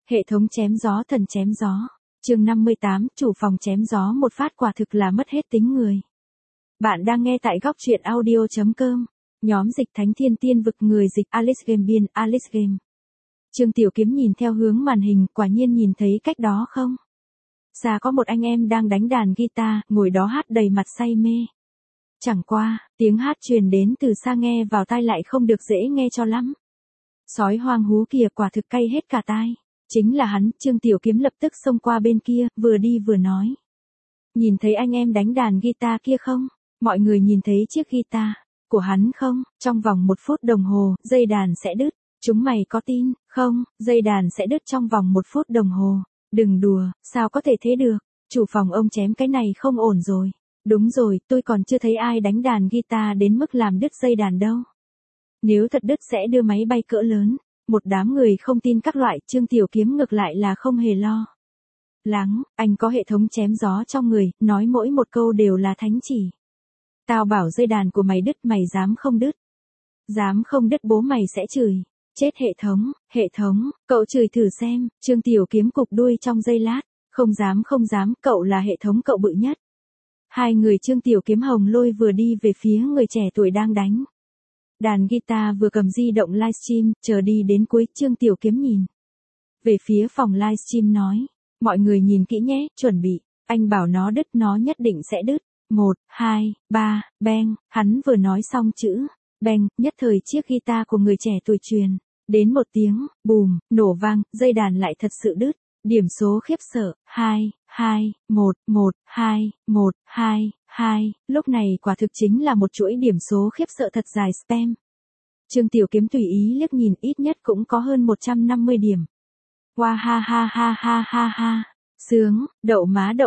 Hệ thống chém gió thần chém gió. Chương 58, chủ phòng chém gió một phát quả thực là mất hết tính người. Bạn đang nghe tại góc truyện audio.com. Nhóm dịch Thánh Thiên Tiên Vực, người dịch Alice Game, biên Alice Game. Trương Tiểu Kiếm nhìn theo hướng màn hình, quả nhiên nhìn thấy cách đó không? Xa có một anh em đang đánh đàn guitar, ngồi đó hát đầy mặt say mê. Chẳng qua, tiếng hát truyền đến từ xa nghe vào tai lại không được dễ nghe cho lắm. Sói hoang hú kia quả thực cay hết cả tai. Chính là hắn. Trương Tiểu Kiếm lập tức xông qua bên kia, vừa đi vừa nói. Nhìn thấy anh em đánh đàn guitar kia không? Mọi người nhìn thấy chiếc guitar của hắn không? Trong vòng 1 phút đồng hồ, dây đàn sẽ đứt. Chúng mày có tin không? Dây đàn sẽ đứt trong vòng 1 phút đồng hồ. Đừng đùa, sao có thể thế được? Chủ phòng ông chém cái này không ổn rồi. Đúng rồi, tôi còn chưa thấy ai đánh đàn guitar đến mức làm đứt dây đàn đâu. Nếu thật đứt sẽ đưa máy bay cỡ lớn. Một đám người không tin các loại. Trương Tiểu Kiếm ngược lại là không hề lo lắng, anh có hệ thống chém gió trong người, nói mỗi một câu đều là thánh chỉ. Tao bảo dây đàn của mày đứt, mày dám không đứt? Dám không đứt bố mày sẽ chửi. Chết hệ thống, cậu chửi thử xem. Trương Tiểu Kiếm cụp đuôi trong giây lát. Không dám, cậu là hệ thống, cậu bự nhất. Hai người Trương Tiểu Kiếm hồng lôi vừa đi về phía người trẻ tuổi đang đánh đàn guitar vừa cầm di động livestream, chờ đi đến cuối. Trương Tiểu Kiếm nhìn về phía phòng livestream nói, mọi người nhìn kỹ nhé, chuẩn bị, anh bảo nó đứt nó nhất định sẽ đứt. 1, 2, 3, bang. Hắn vừa nói xong chữ bang, nhất thời chiếc guitar của người trẻ tuổi truyền đến một tiếng bùm, nổ vang, dây đàn lại thật sự đứt. Điểm số khiếp sợ, 2, 2, 1, 1, 2, 1, 2, 2, lúc này quả thực chính là một chuỗi điểm số khiếp sợ thật dài spam. Trương Tiểu Kiếm tùy ý liếc nhìn, ít nhất cũng có hơn 150 điểm. Wow, ha, sướng, đậu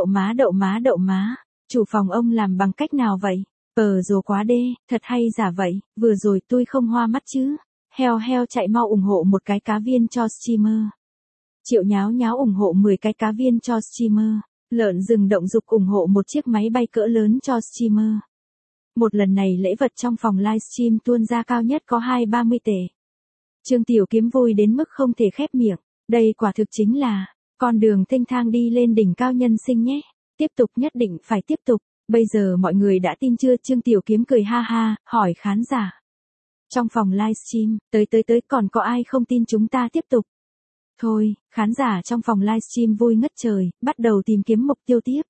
má. Chủ phòng ông làm bằng cách nào vậy? Rồi quá đê, thật hay giả vậy, vừa rồi tôi không hoa mắt chứ. Heo chạy mau ủng hộ một cái cá viên cho streamer. Triệu nháo ủng hộ 10 cái cá viên cho streamer. Lợn rừng động dục ủng hộ một chiếc máy bay cỡ lớn cho streamer. Một lần này lễ vật trong phòng livestream tuôn ra cao nhất có 230 tệ. Trương Tiểu Kiếm vui đến mức không thể khép miệng. Đây quả thực chính là con đường thênh thang đi lên đỉnh cao nhân sinh nhé. Tiếp tục, nhất định phải tiếp tục. Bây giờ mọi người đã tin chưa? Trương Tiểu Kiếm cười ha ha, hỏi khán giả trong phòng livestream, tới còn có ai không tin chúng ta tiếp tục? Thôi, khán giả trong phòng livestream vui ngất trời, bắt đầu tìm kiếm mục tiêu tiếp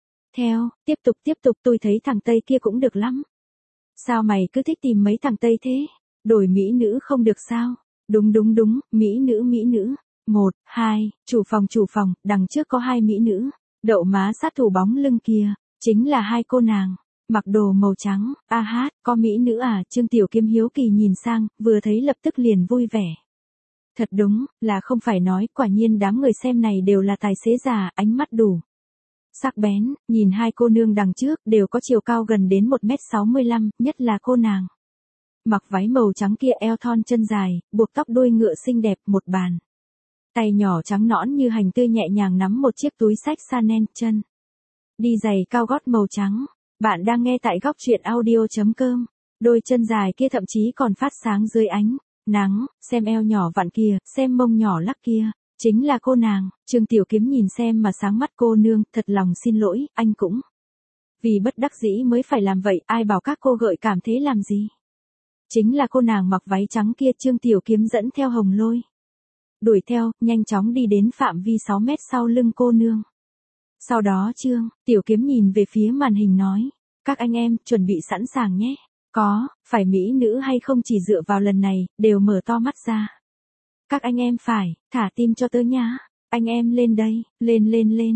tục, tôi thấy thằng Tây kia cũng được lắm. Sao mày cứ thích tìm mấy thằng Tây thế? Đổi mỹ nữ không được sao? Đúng, mỹ nữ. 1, 2, chủ phòng, đằng trước có 2 mỹ nữ. Đậu má sát thủ bóng lưng kia, chính là 2 cô nàng, mặc đồ màu trắng. Có mỹ nữ à? Trương Tiểu Kiếm hiếu kỳ nhìn sang, vừa thấy lập tức liền vui vẻ. Thật đúng, là không phải nói, quả nhiên đám người xem này đều là tài xế già, ánh mắt đủ sắc bén. Nhìn 2 cô nương đằng trước, đều có chiều cao gần đến 1m65, nhất là cô nàng mặc váy màu trắng kia, eo thon chân dài, buộc tóc đuôi ngựa xinh đẹp, một bàn tay nhỏ trắng nõn như hành tươi nhẹ nhàng nắm một chiếc túi xách Chanel, chân đi giày cao gót màu trắng. Bạn đang nghe tại góc truyện audio.com. Đôi chân dài kia thậm chí còn phát sáng dưới ánh nắng, xem eo nhỏ vặn kia, xem mông nhỏ lắc kia, chính là cô nàng. Trương Tiểu Kiếm nhìn xem mà sáng mắt. Cô nương, thật lòng xin lỗi, anh cũng vì bất đắc dĩ mới phải làm vậy, ai bảo các cô gợi cảm thế làm gì? Chính là cô nàng mặc váy trắng kia. Trương Tiểu Kiếm dẫn theo hồng lôi đuổi theo, nhanh chóng đi đến phạm vi 6 mét sau lưng cô nương. Sau đó Trương Tiểu Kiếm nhìn về phía màn hình nói, các anh em, chuẩn bị sẵn sàng nhé. Có phải mỹ nữ hay không chỉ dựa vào lần này, đều mở to mắt ra. Các anh em phải thả tim cho tớ nhá. Anh em lên đây, lên,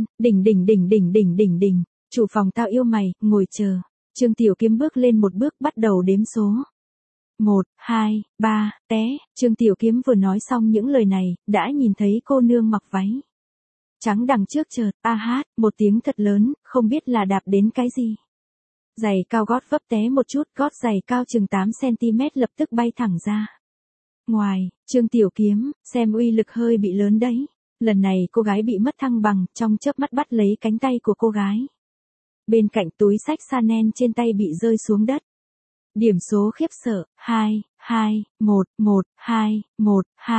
đỉnh. Chủ phòng, tao yêu mày, ngồi chờ. Trương Tiểu Kiếm bước lên một bước, bắt đầu đếm số. 1, 2, 3, té. Trương Tiểu Kiếm vừa nói xong những lời này, đã nhìn thấy cô nương mặc váy trắng đằng trước chợt một tiếng thật lớn, không biết là đạp đến cái gì. Giày cao gót vấp té một chút, gót giày cao chừng 8 cm lập tức bay thẳng ra ngoài. Trương Tiểu Kiếm, xem uy lực hơi bị lớn đấy. Lần này cô gái bị mất thăng bằng, trong chớp mắt bắt lấy cánh tay của cô gái. Bên cạnh túi xách Chanel trên tay bị rơi xuống đất. Điểm số khiếp sợ, 2, 2, 1, 1, 2, 1, 2,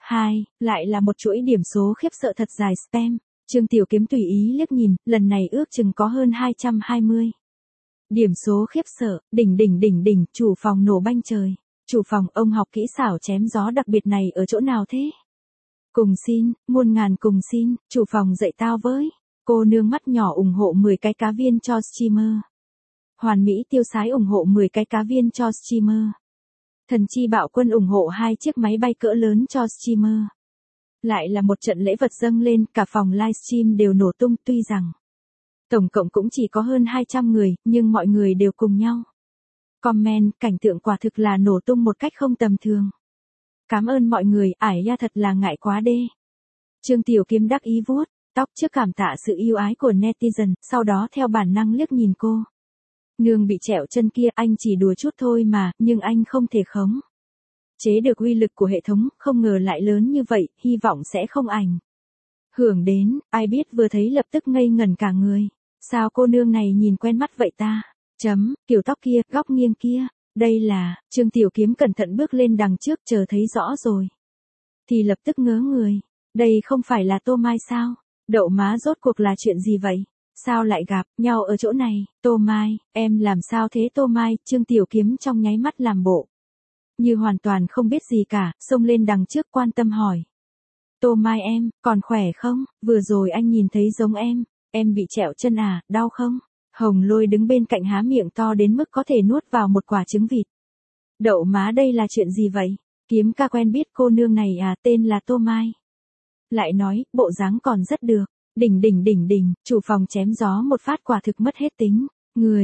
2, lại là một chuỗi điểm số khiếp sợ thật dài spam. Trương Tiểu Kiếm tùy ý liếc nhìn, lần này ước chừng có hơn 220. Điểm số khiếp sợ, đỉnh, chủ phòng nổ banh trời. Chủ phòng, ông học kỹ xảo chém gió đặc biệt này ở chỗ nào thế? Cùng xin, muôn ngàn cùng xin, chủ phòng dạy tao với. Cô nương mắt nhỏ ủng hộ 10 cái cá viên cho streamer. Hoàn Mỹ tiêu sái ủng hộ 10 cái cá viên cho streamer. Thần chi bạo quân ủng hộ 2 chiếc máy bay cỡ lớn cho streamer. Lại là một trận lễ vật dâng lên, cả phòng livestream đều nổ tung, tuy rằng tổng cộng cũng chỉ có hơn 200 người, nhưng mọi người đều cùng nhau comment, cảnh tượng quả thực là nổ tung một cách không tầm thường. Cảm ơn mọi người, ải da thật là ngại quá đê. Trương Tiểu Kiếm đắc ý vuốt tóc trước cảm tạ sự yêu ái của netizen, sau đó theo bản năng liếc nhìn cô. Nương bị trẹo chân kia, anh chỉ đùa chút thôi mà, nhưng anh không thể khống chế được uy lực của hệ thống, không ngờ lại lớn như vậy, hy vọng sẽ không ảnh hưởng đến, ai biết vừa thấy lập tức ngây ngẩn cả người. Sao cô nương này nhìn quen mắt vậy ta? Kiểu tóc kia, góc nghiêng kia, đây là, Trương Tiểu Kiếm cẩn thận bước lên đằng trước chờ thấy rõ rồi. Thì lập tức ngớ người, đây không phải là Tô Mai sao? Đậu má rốt cuộc là chuyện gì vậy? Sao lại gặp nhau ở chỗ này? Tô Mai, em làm sao thế Tô Mai? Trương Tiểu Kiếm trong nháy mắt làm bộ như hoàn toàn không biết gì cả, xông lên đằng trước quan tâm hỏi. Tô Mai em, còn khỏe không? Vừa rồi anh nhìn thấy giống em bị trẹo chân à, đau không? Hồng Lôi đứng bên cạnh há miệng to đến mức có thể nuốt vào một quả trứng vịt. Đậu má đây là chuyện gì vậy? Kiếm ca quen biết cô nương này à, tên là Tô Mai. Lại nói, bộ dáng còn rất được. Đỉnh, chủ phòng chém gió một phát quả thực mất hết tính. Người,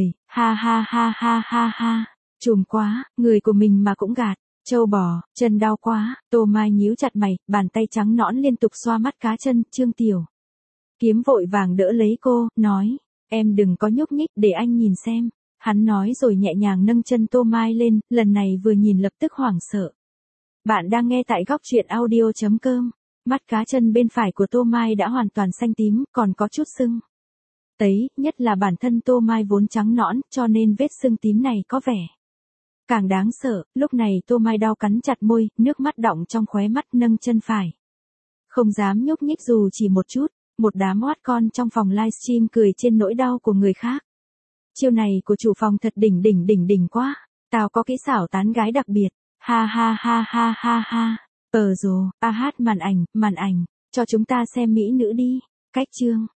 ha. Trùm quá, người của mình mà cũng gạt. Châu bò, chân đau quá, Tô Mai nhíu chặt mày, bàn tay trắng nõn liên tục xoa mắt cá chân, Trương Tiểu Kiếm vội vàng đỡ lấy cô, nói, em đừng có nhúc nhích để anh nhìn xem. Hắn nói rồi nhẹ nhàng nâng chân Tô Mai lên, lần này vừa nhìn lập tức hoảng sợ. Bạn đang nghe tại góc truyện audio.com. Mắt cá chân bên phải của Tô Mai đã hoàn toàn xanh tím, còn có chút sưng tấy, nhất là bản thân Tô Mai vốn trắng nõn, cho nên vết sưng tím này có vẻ càng đáng sợ. Lúc này Tô Mai đau cắn chặt môi, nước mắt đọng trong khóe mắt, nâng chân phải không dám nhúc nhích dù chỉ một chút. Một đám oát con trong phòng livestream cười trên nỗi đau của người khác. Chiêu này của chủ phòng thật đỉnh quá. Tao có kỹ xảo tán gái đặc biệt. Ha. Rồi, màn ảnh, cho chúng ta xem mỹ nữ đi. Cách chương.